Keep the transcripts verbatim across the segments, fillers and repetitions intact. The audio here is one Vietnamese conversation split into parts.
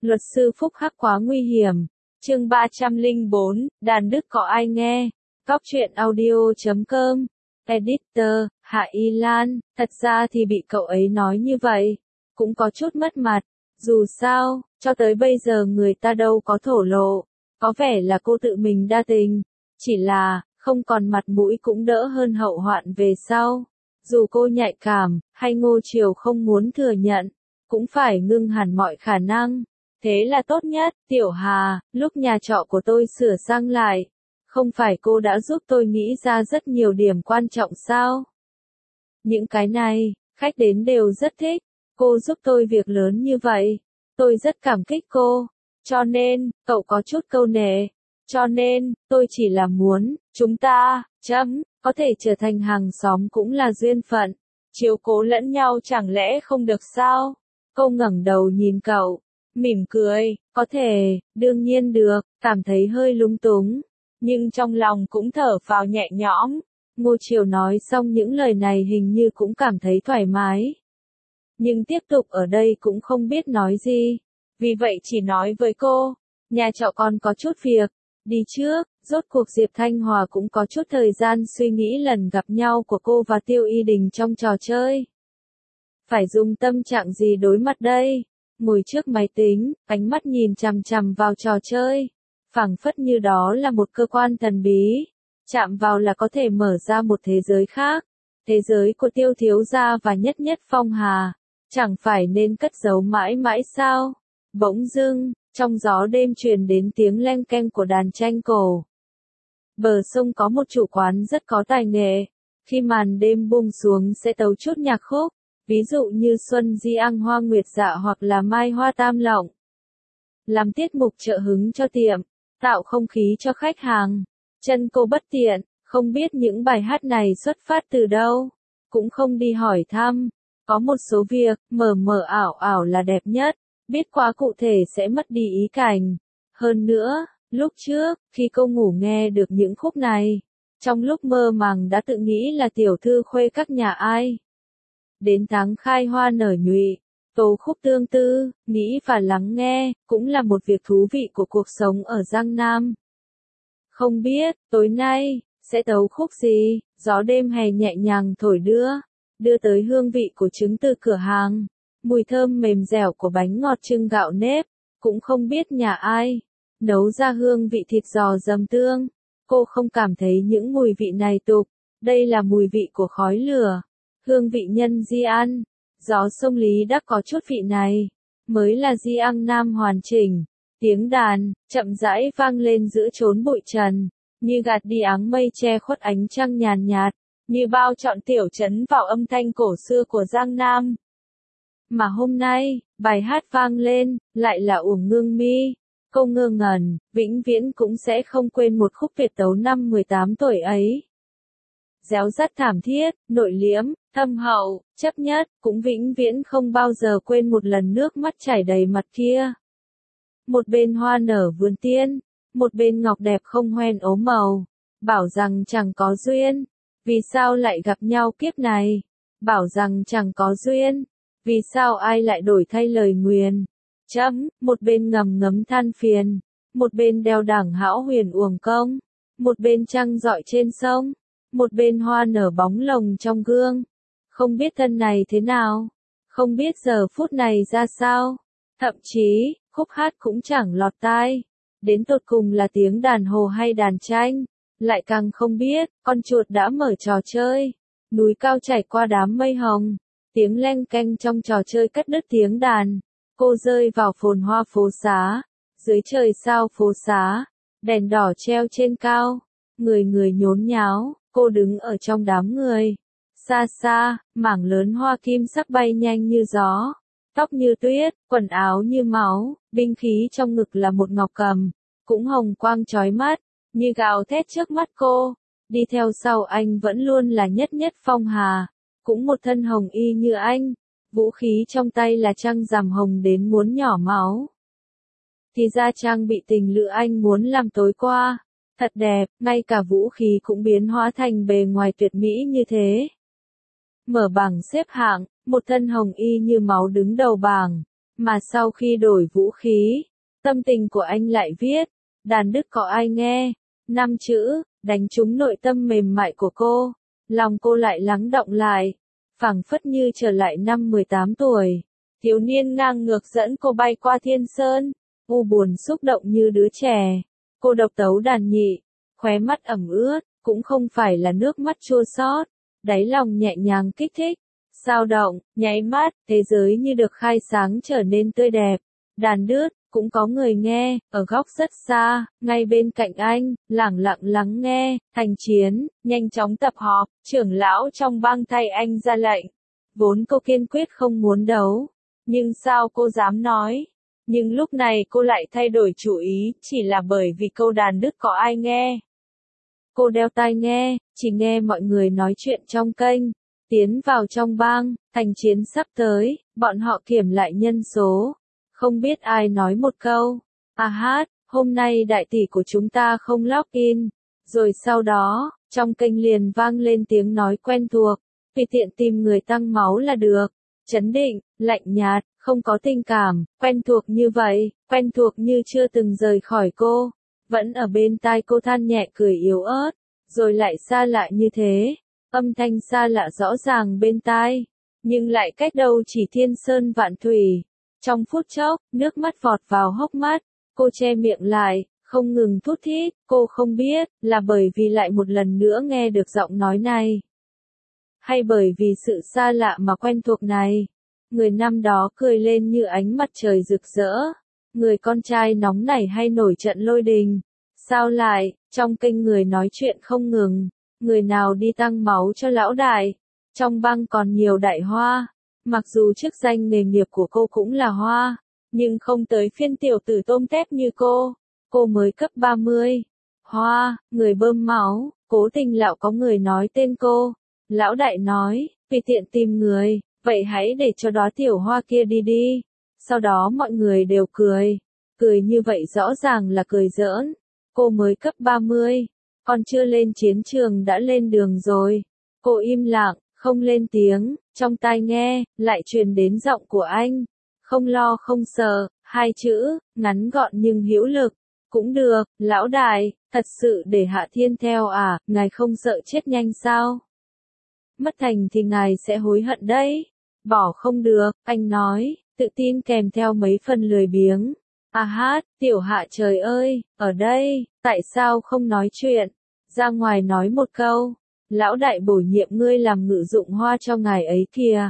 Luật sư phúc hắc quá nguy hiểm. Chương ba trăm lẻ bốn, đàn đức có ai nghe. Góc truyện audio chấm com. Editor, Hạ Y Lan, thật ra thì bị cậu ấy nói như vậy, cũng có chút mất mặt. Dù sao, cho tới bây giờ người ta đâu có thổ lộ. Có vẻ là cô tự mình đa tình. Chỉ là, không còn mặt mũi cũng đỡ hơn hậu hoạn về sau. Dù cô nhạy cảm, hay Ngô Triều không muốn thừa nhận, cũng phải ngưng hẳn mọi khả năng. Thế là tốt nhất. Tiểu Hà, lúc nhà trọ của tôi sửa sang lại, không phải cô đã giúp tôi nghĩ ra rất nhiều điểm quan trọng sao? Những cái này, khách đến đều rất thích. Cô giúp tôi việc lớn như vậy. Tôi rất cảm kích cô. Cho nên, cậu có chút câu nệ. Cho nên, tôi chỉ là muốn, chúng ta, chấm, có thể trở thành hàng xóm cũng là duyên phận. Chiếu cố lẫn nhau chẳng lẽ không được sao? Cô ngẩng đầu nhìn cậu, mỉm cười, có thể, đương nhiên được, cảm thấy hơi lung túng. Nhưng trong lòng cũng thở phào nhẹ nhõm. Ngô Triều nói xong những lời này hình như cũng cảm thấy thoải mái. Nhưng tiếp tục ở đây cũng không biết nói gì. Vì vậy chỉ nói với cô, nhà trọ con có chút việc, đi trước. Rốt cuộc Diệp Thanh Hòa cũng có chút thời gian suy nghĩ lần gặp nhau của cô và Tiêu Y Đình trong trò chơi. Phải dùng tâm trạng gì đối mặt đây? Ngồi trước máy tính, ánh mắt nhìn chằm chằm vào trò chơi. Phảng phất như đó là một cơ quan thần bí. Chạm vào là có thể mở ra một thế giới khác. Thế giới của Tiêu thiếu gia và Nhất Nhất Phong Hà. Chẳng phải nên cất giấu mãi mãi sao? Bỗng dưng, trong gió đêm truyền đến tiếng leng keng của đàn tranh cổ. Bờ sông có một chủ quán rất có tài nghệ. Khi màn đêm buông xuống sẽ tấu chút nhạc khúc. Ví dụ như Xuân Di Ang Hoa Nguyệt Dạ hoặc là Mai Hoa Tam Lộng. Làm tiết mục trợ hứng cho tiệm, tạo không khí cho khách hàng. Chân cô bất tiện, không biết những bài hát này xuất phát từ đâu. Cũng không đi hỏi thăm. Có một số việc, mờ mờ ảo ảo là đẹp nhất. Biết quá cụ thể sẽ mất đi ý cảnh. Hơn nữa, lúc trước, khi cô ngủ nghe được những khúc này, trong lúc mơ màng đã tự nghĩ là tiểu thư khuê các nhà ai. Đến tháng khai hoa nở nhụy, tấu khúc tương tư, nghĩ và lắng nghe, cũng là một việc thú vị của cuộc sống ở Giang Nam. Không biết, tối nay, sẽ tấu khúc gì? Gió đêm hè nhẹ nhàng thổi đưa, đưa tới hương vị của trứng từ cửa hàng, mùi thơm mềm dẻo của bánh ngọt trưng gạo nếp, cũng không biết nhà ai nấu ra hương vị thịt giò dầm tương. Cô không cảm thấy những mùi vị này tục, đây là mùi vị của khói lửa. Hương vị nhân di ăn, gió sông Lý đã có chút vị này, mới là di ăn nam hoàn chỉnh. Tiếng đàn, chậm rãi vang lên giữa chốn bụi trần, như gạt đi áng mây che khuất ánh trăng nhàn nhạt, như bao trọn tiểu trấn vào âm thanh cổ xưa của Giang Nam. Mà hôm nay, bài hát vang lên, lại là Uổng Ngưng Mi. Cô ngơ ngẩn, vĩnh viễn cũng sẽ không quên một khúc Việt tấu năm mười tám tuổi ấy. Réo rắt thảm thiết, nội liễm, thâm hậu, chấp nhất, cũng vĩnh viễn không bao giờ quên một lần nước mắt chảy đầy mặt kia. Một bên hoa nở vườn tiên, một bên ngọc đẹp không hoen ốm màu, bảo rằng chẳng có duyên, vì sao lại gặp nhau kiếp này, bảo rằng chẳng có duyên, vì sao ai lại đổi thay lời nguyền. Chấm, một bên ngầm ngấm than phiền, một bên đeo đẳng hão huyền uổng công, một bên trăng rọi trên sông. Một bên hoa nở bóng lồng trong gương. Không biết thân này thế nào. Không biết giờ phút này ra sao. Thậm chí, khúc hát cũng chẳng lọt tai. Đến tột cùng là tiếng đàn hồ hay đàn tranh. Lại càng không biết, con chuột đã mở trò chơi. Núi cao chảy qua đám mây hồng. Tiếng leng keng trong trò chơi cắt đứt tiếng đàn. Cô rơi vào phồn hoa phố xá. Dưới trời sao phố xá. Đèn đỏ treo trên cao. Người người nhốn nháo. Cô đứng ở trong đám người. Xa xa, mảng lớn hoa kim sắc bay nhanh như gió. Tóc như tuyết, quần áo như máu, binh khí trong ngực là một ngọc cầm. Cũng hồng quang chói mắt, như gào thét trước mắt cô. Đi theo sau anh vẫn luôn là Nhất Nhất Phong Hà. Cũng một thân hồng y như anh. Vũ khí trong tay là trăng rằm hồng đến muốn nhỏ máu. Thì ra trang bị tình lữ anh muốn làm tối qua. Thật đẹp, ngay cả vũ khí cũng biến hóa thành bề ngoài tuyệt mỹ như thế. Mở bảng xếp hạng, một thân hồng y như máu đứng đầu bảng. Mà sau khi đổi vũ khí, tâm tình của anh lại viết, đàn đứt có ai nghe, năm chữ, đánh trúng nội tâm mềm mại của cô, lòng cô lại lắng đọng lại, phảng phất như trở lại năm mười tám tuổi, thiếu niên ngang ngược dẫn cô bay qua thiên sơn, u buồn xúc động như đứa trẻ, cô độc tấu đàn nhị, khóe mắt ẩm ướt, cũng không phải là nước mắt chua xót, đáy lòng nhẹ nhàng kích thích, sao động, nháy mắt, thế giới như được khai sáng trở nên tươi đẹp, đàn đứt, cũng có người nghe, ở góc rất xa, ngay bên cạnh anh, lẳng lặng lắng nghe, thành chiến, nhanh chóng tập họp, trưởng lão trong bang thay anh ra lệnh. Vốn cô kiên quyết không muốn đấu, nhưng sao cô dám nói? Nhưng lúc này cô lại thay đổi chủ ý, chỉ là bởi vì câu đàn đứt có ai nghe. Cô đeo tai nghe, chỉ nghe mọi người nói chuyện trong kênh, tiến vào trong bang, thành chiến sắp tới, bọn họ kiểm lại nhân số. Không biết ai nói một câu, à hát, hôm nay đại tỷ của chúng ta không log in, rồi sau đó, trong kênh liền vang lên tiếng nói quen thuộc, tùy tiện tìm người tăng máu là được, chấn định, lạnh nhạt, không có tình cảm, quen thuộc như vậy, quen thuộc như chưa từng rời khỏi cô, vẫn ở bên tai cô than nhẹ cười yếu ớt, rồi lại xa lạ như thế, âm thanh xa lạ rõ ràng bên tai, nhưng lại cách đâu chỉ thiên sơn vạn thủy. Trong phút chốc, nước mắt vọt vào hốc mắt, cô che miệng lại, không ngừng thút thít, cô không biết, là bởi vì lại một lần nữa nghe được giọng nói này. Hay bởi vì sự xa lạ mà quen thuộc này. Người năm đó cười lên như ánh mặt trời rực rỡ. Người con trai nóng nảy hay nổi trận lôi đình. Sao lại, trong kênh người nói chuyện không ngừng, người nào đi tăng máu cho lão đại. Trong bang còn nhiều đại hoa. Mặc dù chức danh nghề nghiệp của cô cũng là hoa, nhưng không tới phiên tiểu tử tôm tép như cô. Cô mới cấp ba mươi. Hoa, người bơm máu, cố tình lão có người nói tên cô. Lão đại nói, tùy tiện tìm người, vậy hãy để cho đó tiểu hoa kia đi đi. Sau đó mọi người đều cười. Cười như vậy rõ ràng là cười giỡn. Cô mới cấp ba mươi, còn chưa lên chiến trường đã lên đường rồi. Cô im lặng, không lên tiếng, trong tai nghe, lại truyền đến giọng của anh. Không lo không sợ, hai chữ, ngắn gọn nhưng hữu lực. Cũng được, lão đại, thật sự để Hạ Thiên theo à, ngài không sợ chết nhanh sao? Mất thành thì ngài sẽ hối hận đấy. Bỏ không được, anh nói, tự tin kèm theo mấy phần lười biếng. À hát, tiểu Hạ trời ơi, ở đây, tại sao không nói chuyện? Ra ngoài nói một câu. Lão đại bổ nhiệm ngươi làm ngự dụng hoa cho ngài ấy kìa.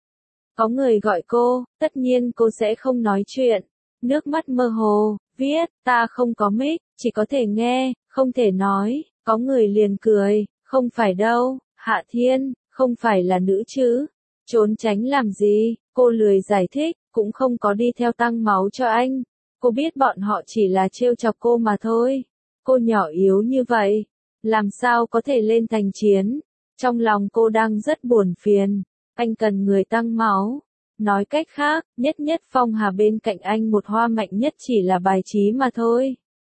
Có người gọi cô, tất nhiên cô sẽ không nói chuyện. Nước mắt mơ hồ, viết, ta không có mic, chỉ có thể nghe, không thể nói. Có người liền cười, không phải đâu, Hạ Thiên, không phải là nữ chứ. Trốn tránh làm gì, cô lười giải thích, cũng không có đi theo tăng máu cho anh. Cô biết bọn họ chỉ là trêu chọc cô mà thôi. Cô nhỏ yếu như vậy. Làm sao có thể lên thành chiến? Trong lòng cô đang rất buồn phiền. Anh cần người tăng máu. Nói cách khác, nhất nhất phong hà bên cạnh anh một hoa mạnh nhất chỉ là bài trí mà thôi.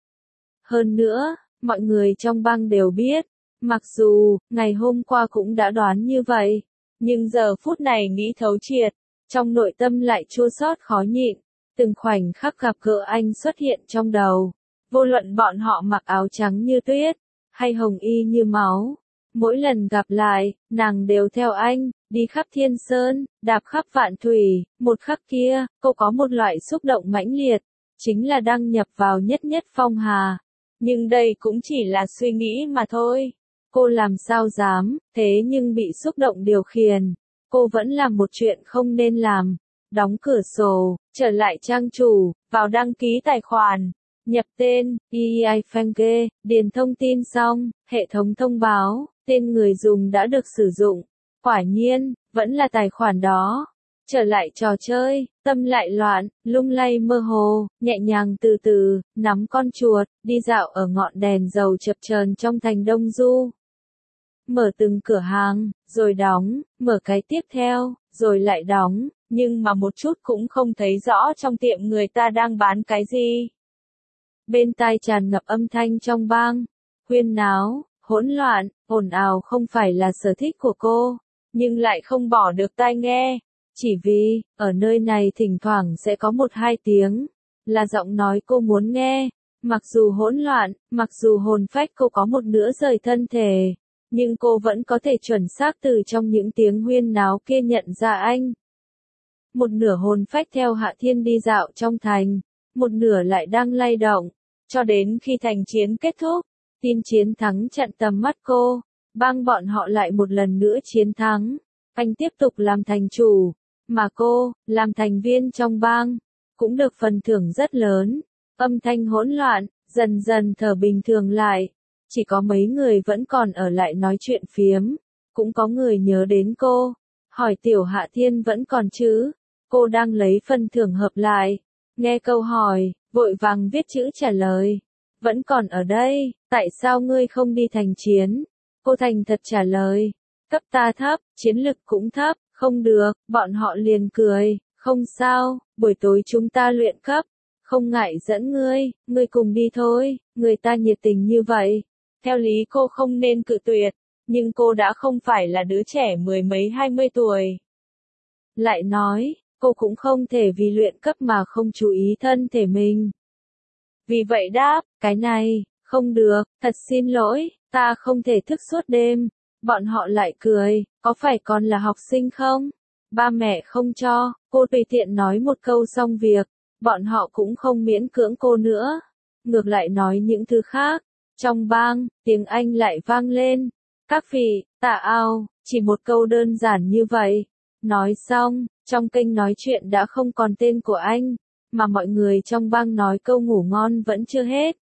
Hơn nữa, mọi người trong bang đều biết. Mặc dù, ngày hôm qua cũng đã đoán như vậy. Nhưng giờ phút này nghĩ thấu triệt. Trong nội tâm lại chua xót khó nhịn. Từng khoảnh khắc gặp gỡ anh xuất hiện trong đầu. Vô luận bọn họ mặc áo trắng như tuyết. Hay hồng y như máu. Mỗi lần gặp lại, nàng đều theo anh, đi khắp thiên sơn, đạp khắp vạn thủy, một khắc kia, cô có một loại xúc động mãnh liệt, chính là đăng nhập vào nhất nhất phong hà. Nhưng đây cũng chỉ là suy nghĩ mà thôi. Cô làm sao dám, thế nhưng bị xúc động điều khiển. Cô vẫn làm một chuyện không nên làm. Đóng cửa sổ, trở lại trang chủ, vào đăng ký tài khoản. Nhập tên, e i Fenge, điền thông tin xong, hệ thống thông báo, tên người dùng đã được sử dụng. Quả nhiên, vẫn là tài khoản đó. Trở lại trò chơi, tâm lại loạn, lung lay mơ hồ, nhẹ nhàng từ từ, nắm con chuột, đi dạo ở ngọn đèn dầu chập chờn trong thành Đông Du. Mở từng cửa hàng, rồi đóng, mở cái tiếp theo, rồi lại đóng, nhưng mà một chút cũng không thấy rõ trong tiệm người ta đang bán cái gì. Bên tai tràn ngập âm thanh trong bang, huyên náo, hỗn loạn, ồn ào không phải là sở thích của cô, nhưng lại không bỏ được tai nghe. Chỉ vì, ở nơi này thỉnh thoảng sẽ có một hai tiếng, là giọng nói cô muốn nghe. Mặc dù hỗn loạn, mặc dù hồn phách cô có một nửa rời thân thể, nhưng cô vẫn có thể chuẩn xác từ trong những tiếng huyên náo kia nhận ra anh. Một nửa hồn phách theo Hạ Thiên đi dạo trong thành, một nửa lại đang lay động, cho đến khi thành chiến kết thúc, tin chiến thắng chặn tầm mắt cô, bang bọn họ lại một lần nữa chiến thắng. Anh tiếp tục làm thành chủ, mà cô, làm thành viên trong bang, cũng được phần thưởng rất lớn. Âm thanh hỗn loạn, dần dần thở bình thường lại. Chỉ có mấy người vẫn còn ở lại nói chuyện phiếm. Cũng có người nhớ đến cô. Hỏi Tiểu Hạ Thiên vẫn còn chứ? Cô đang lấy phần thưởng hợp lại. Nghe câu hỏi, vội vàng viết chữ trả lời. Vẫn còn ở đây, tại sao ngươi không đi thành chiến? Cô thành thật trả lời. Cấp ta thấp, chiến lực cũng thấp, không được, bọn họ liền cười. Không sao, buổi tối chúng ta luyện cấp. Không ngại dẫn ngươi, ngươi cùng đi thôi, người ta nhiệt tình như vậy. Theo lý cô không nên cự tuyệt, nhưng cô đã không phải là đứa trẻ mười mấy hai mươi tuổi. Lại nói, cô cũng không thể vì luyện cấp mà không chú ý thân thể mình. Vì vậy đáp, cái này, không được, thật xin lỗi, ta không thể thức suốt đêm. Bọn họ lại cười, có phải con là học sinh không? Ba mẹ không cho, cô tùy tiện nói một câu xong việc. Bọn họ cũng không miễn cưỡng cô nữa. Ngược lại nói những thứ khác. Trong bang, tiếng Anh lại vang lên. Các vị, tạ ao, chỉ một câu đơn giản như vậy. Nói xong, trong kênh nói chuyện đã không còn tên của anh, mà mọi người trong bang nói câu ngủ ngon vẫn chưa hết.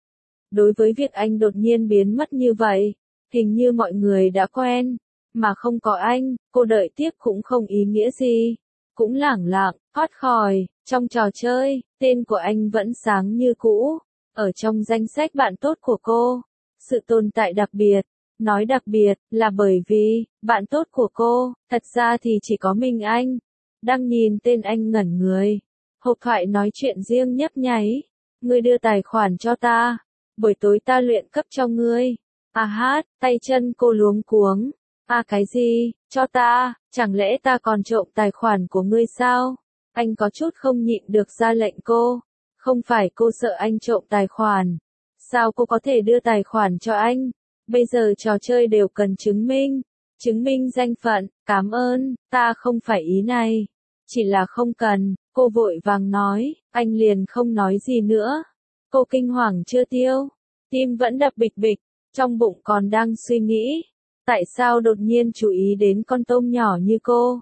Đối với việc anh đột nhiên biến mất như vậy, hình như mọi người đã quen, mà không có anh, cô đợi tiếp cũng không ý nghĩa gì. Cũng lảng lặng, thoát khỏi, trong trò chơi, tên của anh vẫn sáng như cũ, ở trong danh sách bạn tốt của cô. Sự tồn tại đặc biệt, nói đặc biệt, là bởi vì, bạn tốt của cô, thật ra thì chỉ có mình anh. Đang nhìn tên anh ngẩn người. Hộp thoại nói chuyện riêng nhấp nháy. Ngươi đưa tài khoản cho ta. Buổi tối ta luyện cấp cho ngươi. À hát, tay chân cô luống cuống. À cái gì, cho ta, chẳng lẽ ta còn trộm tài khoản của ngươi sao? Anh có chút không nhịn được ra lệnh cô. Không phải cô sợ anh trộm tài khoản. Sao cô có thể đưa tài khoản cho anh? Bây giờ trò chơi đều cần chứng minh. Chứng minh danh phận, cảm ơn, ta không phải ý này. Chỉ là không cần, cô vội vàng nói, anh liền không nói gì nữa. Cô kinh hoàng chưa tiêu. Tim vẫn đập bịch bịch, trong bụng còn đang suy nghĩ. Tại sao đột nhiên chú ý đến con tôm nhỏ như cô?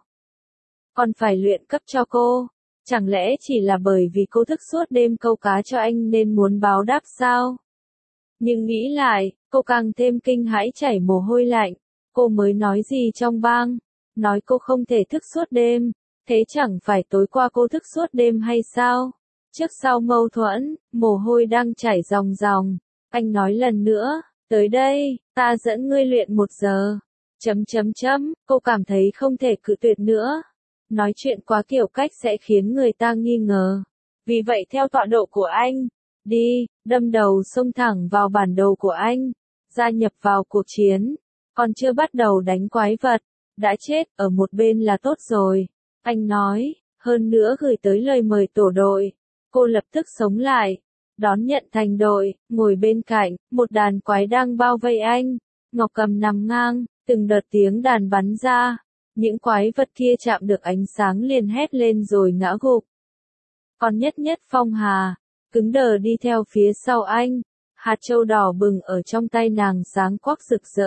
Còn phải luyện cấp cho cô? Chẳng lẽ chỉ là bởi vì cô thức suốt đêm câu cá cho anh nên muốn báo đáp sao? Nhưng nghĩ lại, cô càng thêm kinh hãi chảy mồ hôi lạnh. Cô mới nói gì trong bang? Nói cô không thể thức suốt đêm. Thế chẳng phải tối qua cô thức suốt đêm hay sao? Trước sau mâu thuẫn, mồ hôi đang chảy ròng ròng. Anh nói lần nữa, tới đây, ta dẫn ngươi luyện một giờ. Chấm chấm chấm, cô cảm thấy không thể cự tuyệt nữa. Nói chuyện quá kiểu cách sẽ khiến người ta nghi ngờ. Vì vậy theo tọa độ của anh, đi, đâm đầu xông thẳng vào bản đồ của anh, gia nhập vào cuộc chiến. Còn chưa bắt đầu đánh quái vật, đã chết ở một bên là tốt rồi. Anh nói, hơn nữa gửi tới lời mời tổ đội. Cô lập tức sống lại, đón nhận thành đội, ngồi bên cạnh, một đàn quái đang bao vây anh. Ngọc Cầm nằm ngang, từng đợt tiếng đàn bắn ra. Những quái vật kia chạm được ánh sáng liền hét lên rồi ngã gục. Còn Nhất Nhất Phong Hà, cứng đờ đi theo phía sau anh. Hạt châu đỏ bừng ở trong tay nàng sáng quắc rực rỡ.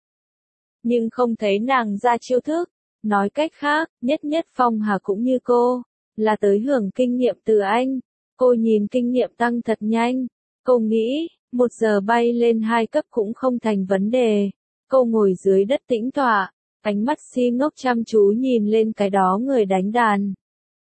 Nhưng không thấy nàng ra chiêu thức. Nói cách khác, Nhất Nhất Phong Hà cũng như cô, là tới hưởng kinh nghiệm từ anh. Cô nhìn kinh nghiệm tăng thật nhanh. Cô nghĩ, một giờ bay lên hai cấp cũng không thành vấn đề. Cô ngồi dưới đất tĩnh tọa, ánh mắt si ngốc chăm chú nhìn lên cái đó người đánh đàn.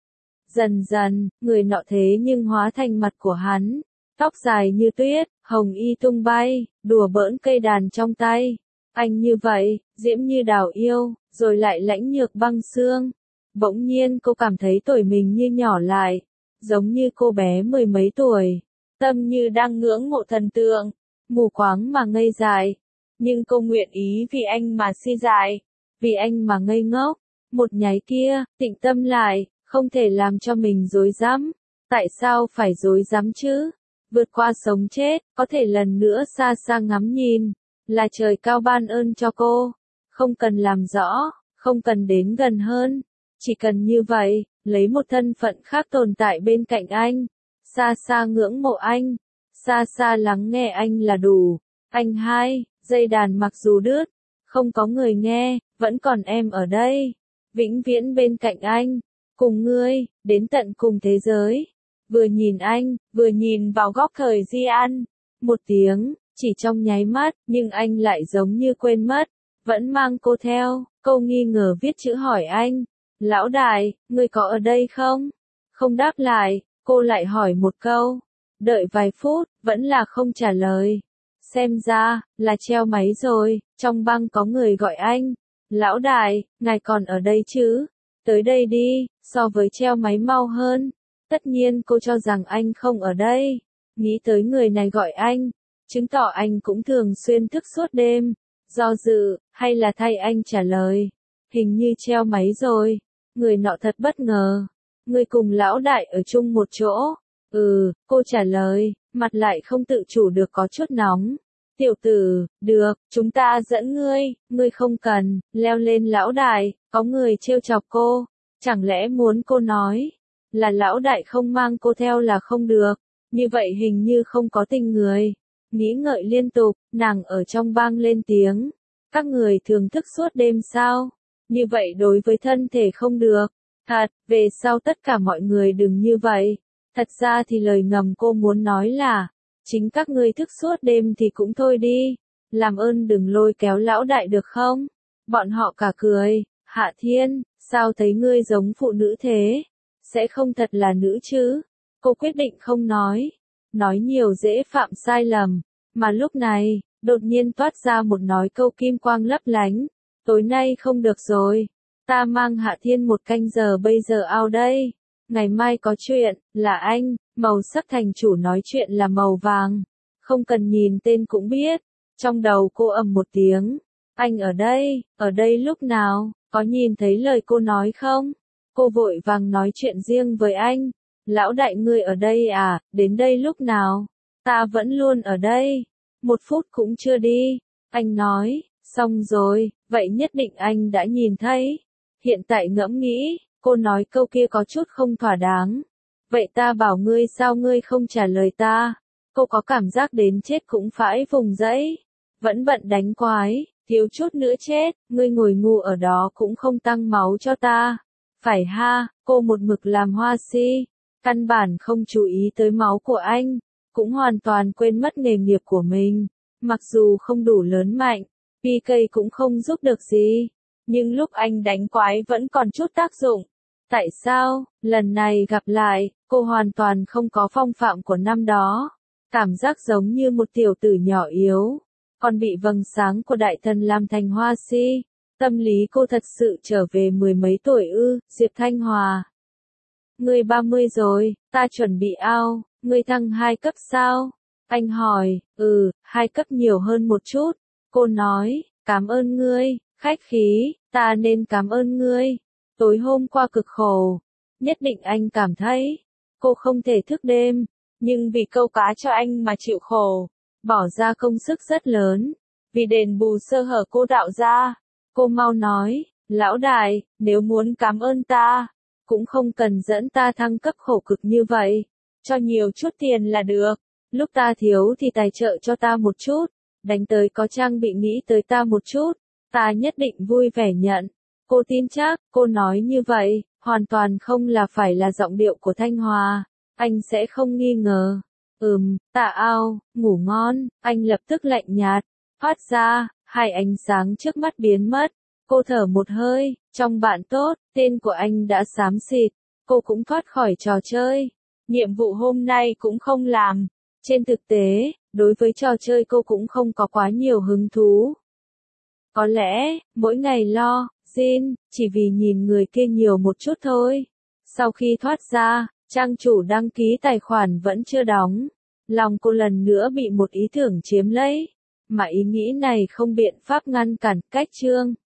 Dần dần, người nọ thế nhưng hóa thành mặt của hắn. Tóc dài như tuyết, hồng y tung bay, đùa bỡn cây đàn trong tay. Anh như vậy, diễm như đào yêu, rồi lại lãnh nhược băng xương. Bỗng nhiên cô cảm thấy tuổi mình như nhỏ lại, giống như cô bé mười mấy tuổi. Tâm như đang ngưỡng mộ thần tượng, mù quáng mà ngây dại. Nhưng cô nguyện ý vì anh mà si dại, vì anh mà ngây ngốc. Một nháy kia, tĩnh tâm lại, không thể làm cho mình rối rắm. Tại sao phải rối rắm chứ? Vượt qua sống chết, có thể lần nữa xa xa ngắm nhìn, là trời cao ban ơn cho cô. Không cần làm rõ, không cần đến gần hơn, chỉ cần như vậy, lấy một thân phận khác tồn tại bên cạnh anh, xa xa ngưỡng mộ anh, xa xa lắng nghe anh là đủ. Anh hai, dây đàn mặc dù đứt, không có người nghe, vẫn còn em ở đây, vĩnh viễn bên cạnh anh, cùng ngươi, đến tận cùng thế giới. Vừa nhìn anh, vừa nhìn vào góc thời Di An, một tiếng, chỉ trong nháy mắt, nhưng anh lại giống như quên mất, vẫn mang cô theo. Câu nghi ngờ viết chữ hỏi anh, lão đại, ngươi có ở đây không? Không đáp lại, cô lại hỏi một câu, đợi vài phút, vẫn là không trả lời. Xem ra, là treo máy rồi, trong băng có người gọi anh, lão đại, ngài còn ở đây chứ? Tới đây đi, so với treo máy mau hơn. Tất nhiên cô cho rằng anh không ở đây, nghĩ tới người này gọi anh, chứng tỏ anh cũng thường xuyên thức suốt đêm, do dự, hay là thay anh trả lời, hình như treo máy rồi, người nọ thật bất ngờ, người cùng lão đại ở chung một chỗ, ừ, cô trả lời, mặt lại không tự chủ được có chút nóng, tiểu tử, được, chúng ta dẫn ngươi, ngươi không cần, leo lên lão đại, có người trêu chọc cô, chẳng lẽ muốn cô nói là lão đại không mang cô theo là không được, như vậy hình như không có tình người. Nghĩ ngợi liên tục, nàng ở trong bang lên tiếng, các người thường thức suốt đêm sao, như vậy đối với thân thể không được, thật, về sau tất cả mọi người đừng như vậy, thật ra thì lời ngầm cô muốn nói là, chính các ngươi thức suốt đêm thì cũng thôi đi, làm ơn đừng lôi kéo lão đại được không, bọn họ cả cười, Hạ Thiên, sao thấy ngươi giống phụ nữ thế? Sẽ không thật là nữ chứ? Cô quyết định không nói. Nói nhiều dễ phạm sai lầm. Mà lúc này, đột nhiên toát ra một nói câu kim quang lấp lánh. Tối nay không được rồi. Ta mang Hạ Thiên một canh giờ bây giờ ao đây. Ngày mai có chuyện, là anh. Màu sắc thành chủ nói chuyện là màu vàng. Không cần nhìn tên cũng biết. Trong đầu cô ầm một tiếng. Anh ở đây, ở đây lúc nào, có nhìn thấy lời cô nói không? Cô vội vàng nói chuyện riêng với anh. Lão đại ngươi ở đây à, đến đây lúc nào? Ta vẫn luôn ở đây. Một phút cũng chưa đi. Anh nói, xong rồi, vậy nhất định anh đã nhìn thấy. Hiện tại ngẫm nghĩ, cô nói câu kia có chút không thỏa đáng. Vậy ta bảo ngươi sao ngươi không trả lời ta? Cô có cảm giác đến chết cũng phải vùng dẫy. Vẫn bận đánh quái, thiếu chút nữa chết, ngươi ngồi ngu ở đó cũng không tăng máu cho ta. Phải ha, cô một mực làm hoa si, căn bản không chú ý tới máu của anh, cũng hoàn toàn quên mất nghề nghiệp của mình. Mặc dù không đủ lớn mạnh, pê ca cũng không giúp được gì, nhưng lúc anh đánh quái vẫn còn chút tác dụng. Tại sao, lần này gặp lại, cô hoàn toàn không có phong phạm của năm đó, cảm giác giống như một tiểu tử nhỏ yếu, còn bị vầng sáng của đại thần làm thành hoa si. Tâm lý cô thật sự trở về mười mấy tuổi ư, Diệp Thanh Hòa. Ngươi ba mươi rồi, ta chuẩn bị ao, ngươi thăng hai cấp sao? Anh hỏi, ừ, hai cấp nhiều hơn một chút. Cô nói, cảm ơn ngươi, khách khí, ta nên cảm ơn ngươi. Tối hôm qua cực khổ, nhất định anh cảm thấy, cô không thể thức đêm, nhưng vì câu cá cho anh mà chịu khổ, bỏ ra công sức rất lớn, vì đền bù sơ hở cô tạo ra. Cô mau nói, lão đại, nếu muốn cảm ơn ta, cũng không cần dẫn ta thăng cấp khổ cực như vậy, cho nhiều chút tiền là được, lúc ta thiếu thì tài trợ cho ta một chút, đánh tới có trang bị nghĩ tới ta một chút, ta nhất định vui vẻ nhận. Cô tin chắc, cô nói như vậy, hoàn toàn không là phải là giọng điệu của Thanh Hòa, anh sẽ không nghi ngờ. Ừm, tạ ao, ngủ ngon, anh lập tức lạnh nhạt, phát ra. Hai ánh sáng trước mắt biến mất, cô thở một hơi, trong bạn tốt, tên của anh đã xám xịt, cô cũng thoát khỏi trò chơi. Nhiệm vụ hôm nay cũng không làm. Trên thực tế, đối với trò chơi cô cũng không có quá nhiều hứng thú. Có lẽ, mỗi ngày lo, Jin, chỉ vì nhìn người kia nhiều một chút thôi. Sau khi thoát ra, trang chủ đăng ký tài khoản vẫn chưa đóng. Lòng cô lần nữa bị một ý tưởng chiếm lấy. Mà ý nghĩ này không biện pháp ngăn cản, cách chương.